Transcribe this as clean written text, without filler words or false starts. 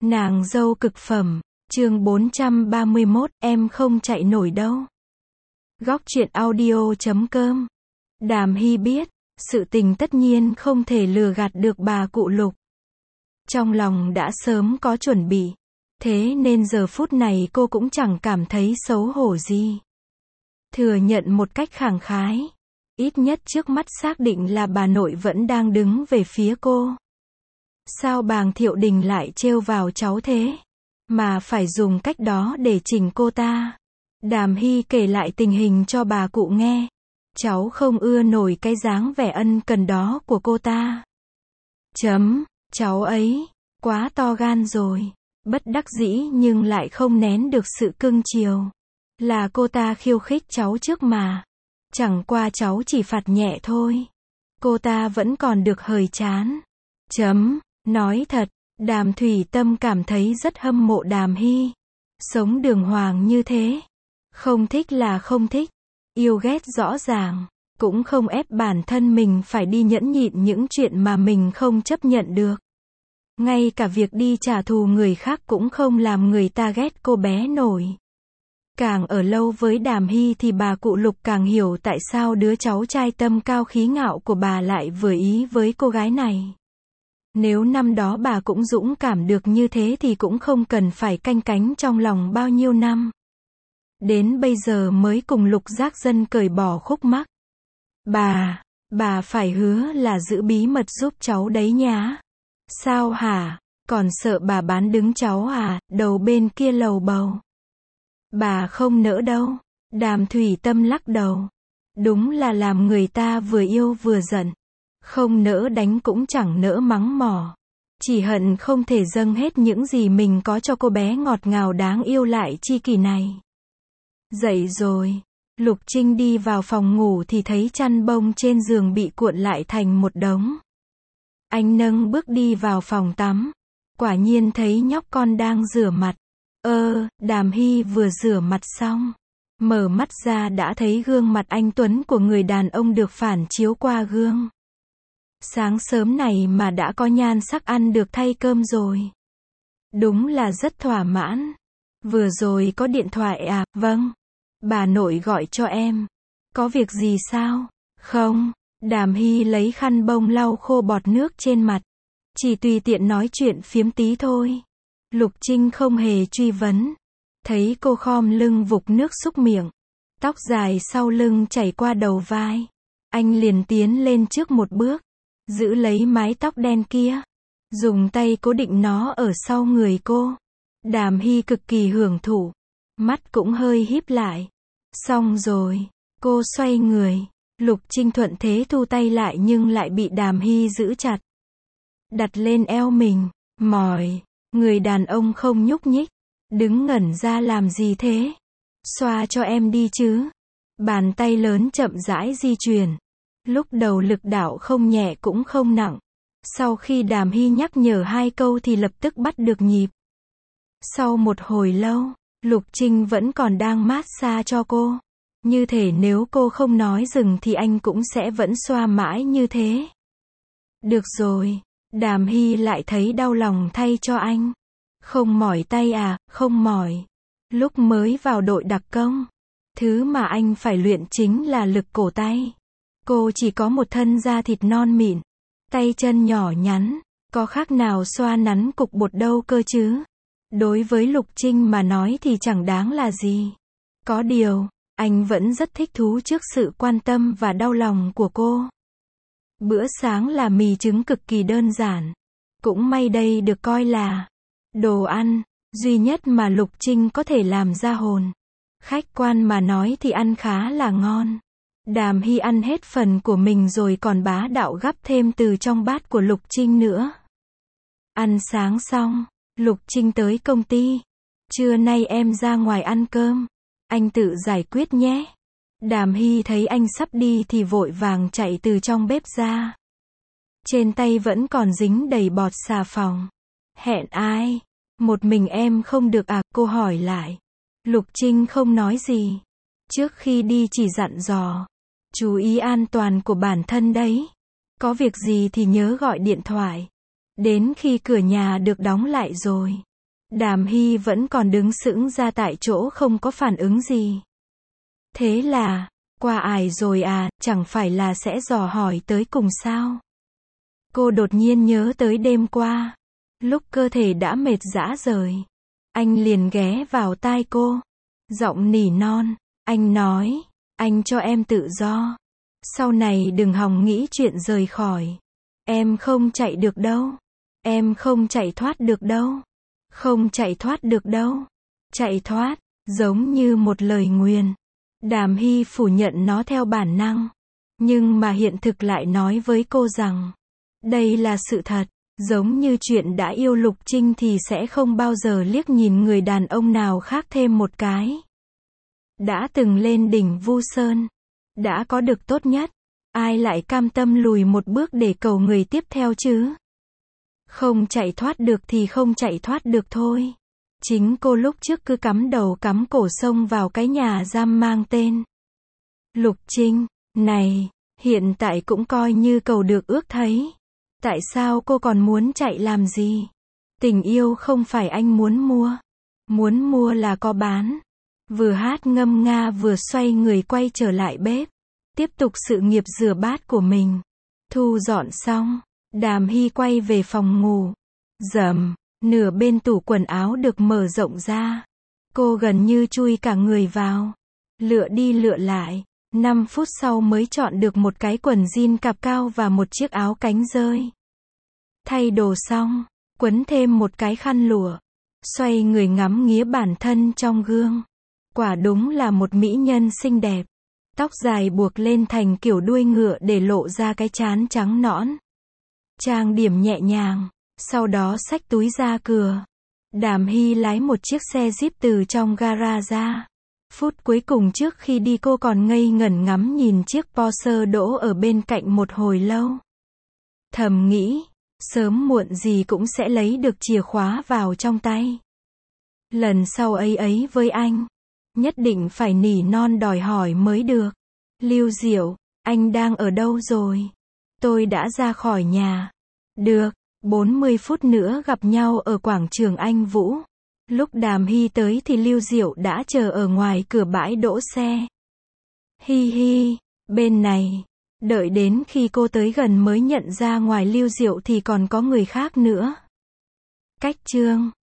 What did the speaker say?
Nàng dâu cực phẩm, chương 431, em không chạy nổi đâu. Góc truyện audio.com. Đàm Hy biết, sự tình tất nhiên không thể lừa gạt được bà cụ Lục. Trong lòng đã sớm có chuẩn bị, thế nên giờ phút này cô cũng chẳng cảm thấy xấu hổ gì. Thừa nhận một cách khẳng khái, ít nhất trước mắt xác định là bà nội vẫn đang đứng về phía cô. Sao bàng Thiệu Đình lại trêu vào cháu thế, mà phải dùng cách đó để chỉnh cô ta? Đàm Hy kể lại tình hình cho bà cụ nghe. Cháu không ưa nổi cái dáng vẻ ân cần đó của cô ta. Cháu ấy, quá to gan rồi. Bất đắc dĩ nhưng lại không nén được sự cưng chiều. Là cô ta khiêu khích cháu trước mà. Chẳng qua cháu chỉ phạt nhẹ thôi. Cô ta vẫn còn được hời chán. Nói thật, Đàm Thủy Tâm cảm thấy rất hâm mộ Đàm Hy. Sống đường hoàng như thế. Không thích là không thích. Yêu ghét rõ ràng. Cũng không ép bản thân mình phải đi nhẫn nhịn những chuyện mà mình không chấp nhận được. Ngay cả việc đi trả thù người khác cũng không làm người ta ghét cô bé nổi. Càng ở lâu với Đàm Hy thì bà cụ Lục càng hiểu tại sao đứa cháu trai tâm cao khí ngạo của bà lại vừa ý với cô gái này. Nếu năm đó bà cũng dũng cảm được như thế thì cũng không cần phải canh cánh trong lòng bao nhiêu năm. Đến bây giờ mới cùng Lục Giác Dân cởi bỏ khúc mắc. Bà phải hứa là giữ bí mật giúp cháu đấy nhá. Sao hả? Còn sợ bà bán đứng cháu à? Đầu bên kia lầu bầu. Bà không nỡ đâu. Đàm Thủy Tâm lắc đầu. Đúng là làm người ta vừa yêu vừa giận. Không nỡ đánh cũng chẳng nỡ mắng mỏ. Chỉ hận không thể dâng hết những gì mình có cho cô bé ngọt ngào đáng yêu lại chi kỷ này. Dậy rồi. Lục Trinh đi vào phòng ngủ thì thấy chăn bông trên giường bị cuộn lại thành một đống. Anh nâng bước đi vào phòng tắm. Quả nhiên thấy nhóc con đang rửa mặt. Đàm Hy vừa rửa mặt xong. Mở mắt ra đã thấy gương mặt anh tuấn của người đàn ông được phản chiếu qua gương. Sáng sớm này mà đã có nhan sắc ăn được thay cơm rồi. Đúng là rất thỏa mãn. Vừa rồi có điện thoại à? Vâng. Bà nội gọi cho em. Có việc gì sao? Không. Đàm Hy lấy khăn bông lau khô bọt nước trên mặt. Chỉ tùy tiện nói chuyện phiếm tí thôi. Lục Trinh không hề truy vấn. Thấy cô khom lưng vục nước xúc miệng. Tóc dài sau lưng chảy qua đầu vai. Anh liền tiến lên trước một bước. Giữ lấy mái tóc đen kia. Dùng tay cố định nó ở sau người cô. Đàm Hy cực kỳ hưởng thụ. Mắt cũng hơi híp lại. Xong rồi. Cô xoay người. Lục Trinh thuận thế thu tay lại nhưng lại bị Đàm Hy giữ chặt. Đặt lên eo mình. Mỏi. Người đàn ông không nhúc nhích. Đứng ngẩn ra làm gì thế? Xoa cho em đi chứ. Bàn tay lớn chậm rãi di chuyển. Lúc đầu lực đạo không nhẹ cũng không nặng. Sau khi Đàm Hy nhắc nhở 2 câu thì lập tức bắt được nhịp. Sau một hồi lâu, Lục Trinh vẫn còn đang mát xa cho cô. Như thể nếu cô không nói dừng thì anh cũng sẽ vẫn xoa mãi như thế. Được rồi. Đàm Hy lại thấy đau lòng thay cho anh. Không mỏi tay à? Không mỏi. Lúc mới vào đội đặc công, thứ mà anh phải luyện chính là lực cổ tay. Cô chỉ có một thân da thịt non mịn, tay chân nhỏ nhắn, có khác nào xoa nắn cục bột đâu cơ chứ. Đối với Lục Trinh mà nói thì chẳng đáng là gì. Có điều, anh vẫn rất thích thú trước sự quan tâm và đau lòng của cô. Bữa sáng là mì trứng cực kỳ đơn giản. Cũng may đây được coi là đồ ăn duy nhất mà Lục Trinh có thể làm ra hồn. Khách quan mà nói thì ăn khá là ngon. Đàm Hy ăn hết phần của mình rồi còn bá đạo gắp thêm từ trong bát của Lục Trinh nữa. Ăn sáng xong, Lục Trinh tới công ty. Trưa nay em ra ngoài ăn cơm. Anh tự giải quyết nhé. Đàm Hy thấy anh sắp đi thì vội vàng chạy từ trong bếp ra. Trên tay vẫn còn dính đầy bọt xà phòng. Hẹn ai? Một mình em không được à? Cô hỏi lại. Lục Trinh không nói gì. Trước khi đi chỉ dặn dò. Chú ý an toàn của bản thân đấy. Có việc gì thì nhớ gọi điện thoại. Đến khi cửa nhà được đóng lại rồi, Đàm Hy vẫn còn đứng sững ra tại chỗ không có phản ứng gì. Thế là, qua ải rồi à, chẳng phải là sẽ dò hỏi tới cùng sao? Cô đột nhiên nhớ tới đêm qua, lúc cơ thể đã mệt rã rời. Anh liền ghé vào tai cô, giọng nỉ non, anh nói, anh cho em tự do. Sau này đừng hòng nghĩ chuyện rời khỏi. Em không chạy được đâu. Em không chạy thoát được đâu. Không chạy thoát được đâu. Chạy thoát, giống như một lời nguyền. Đàm Hy phủ nhận nó theo bản năng. Nhưng mà hiện thực lại nói với cô rằng, đây là sự thật. Giống như chuyện đã yêu Lục Trinh thì sẽ không bao giờ liếc nhìn người đàn ông nào khác thêm một cái. Đã từng lên đỉnh Vu Sơn, đã có được tốt nhất, ai lại cam tâm lùi một bước để cầu người tiếp theo chứ? Không chạy thoát được thì không chạy thoát được thôi. Chính cô lúc trước cứ cắm đầu cắm cổ xông vào cái nhà giam mang tên Lục Trinh này, hiện tại cũng coi như cầu được ước thấy. Tại sao cô còn muốn chạy làm gì? Tình yêu không phải anh muốn mua là có bán. Vừa hát ngâm nga vừa xoay người quay trở lại bếp, tiếp tục sự nghiệp rửa bát của mình. Thu dọn xong, Đàm Hy quay về phòng ngủ. Rầm, nửa bên tủ quần áo được mở rộng ra. Cô gần như chui cả người vào, lựa đi lựa lại. 5 phút sau mới chọn được một cái quần jean cạp cao và một chiếc áo cánh rơi. Thay đồ xong, quấn thêm một cái khăn lụa, xoay người ngắm nghía bản thân trong gương. Quả đúng là một mỹ nhân xinh đẹp. Tóc dài buộc lên thành kiểu đuôi ngựa để lộ ra cái trán trắng nõn. Trang điểm nhẹ nhàng, sau đó xách túi ra cửa. Đàm Hy lái một chiếc xe Jeep từ trong gara ra. Phút cuối cùng trước khi đi cô còn ngây ngẩn ngắm nhìn chiếc Porsche đỗ ở bên cạnh một hồi lâu. Thầm nghĩ, sớm muộn gì cũng sẽ lấy được chìa khóa vào trong tay. Lần sau ấy với anh, nhất định phải nỉ non đòi hỏi mới được. Lưu Diệu, anh đang ở đâu rồi? Tôi đã ra khỏi nhà. Được, 40 phút nữa gặp nhau ở quảng trường Anh Vũ. Lúc Đàm Hy tới thì Lưu Diệu đã chờ ở ngoài cửa bãi đỗ xe. Hi hi, bên này. Đợi đến khi cô tới gần mới nhận ra ngoài Lưu Diệu thì còn có người khác nữa. Cách chương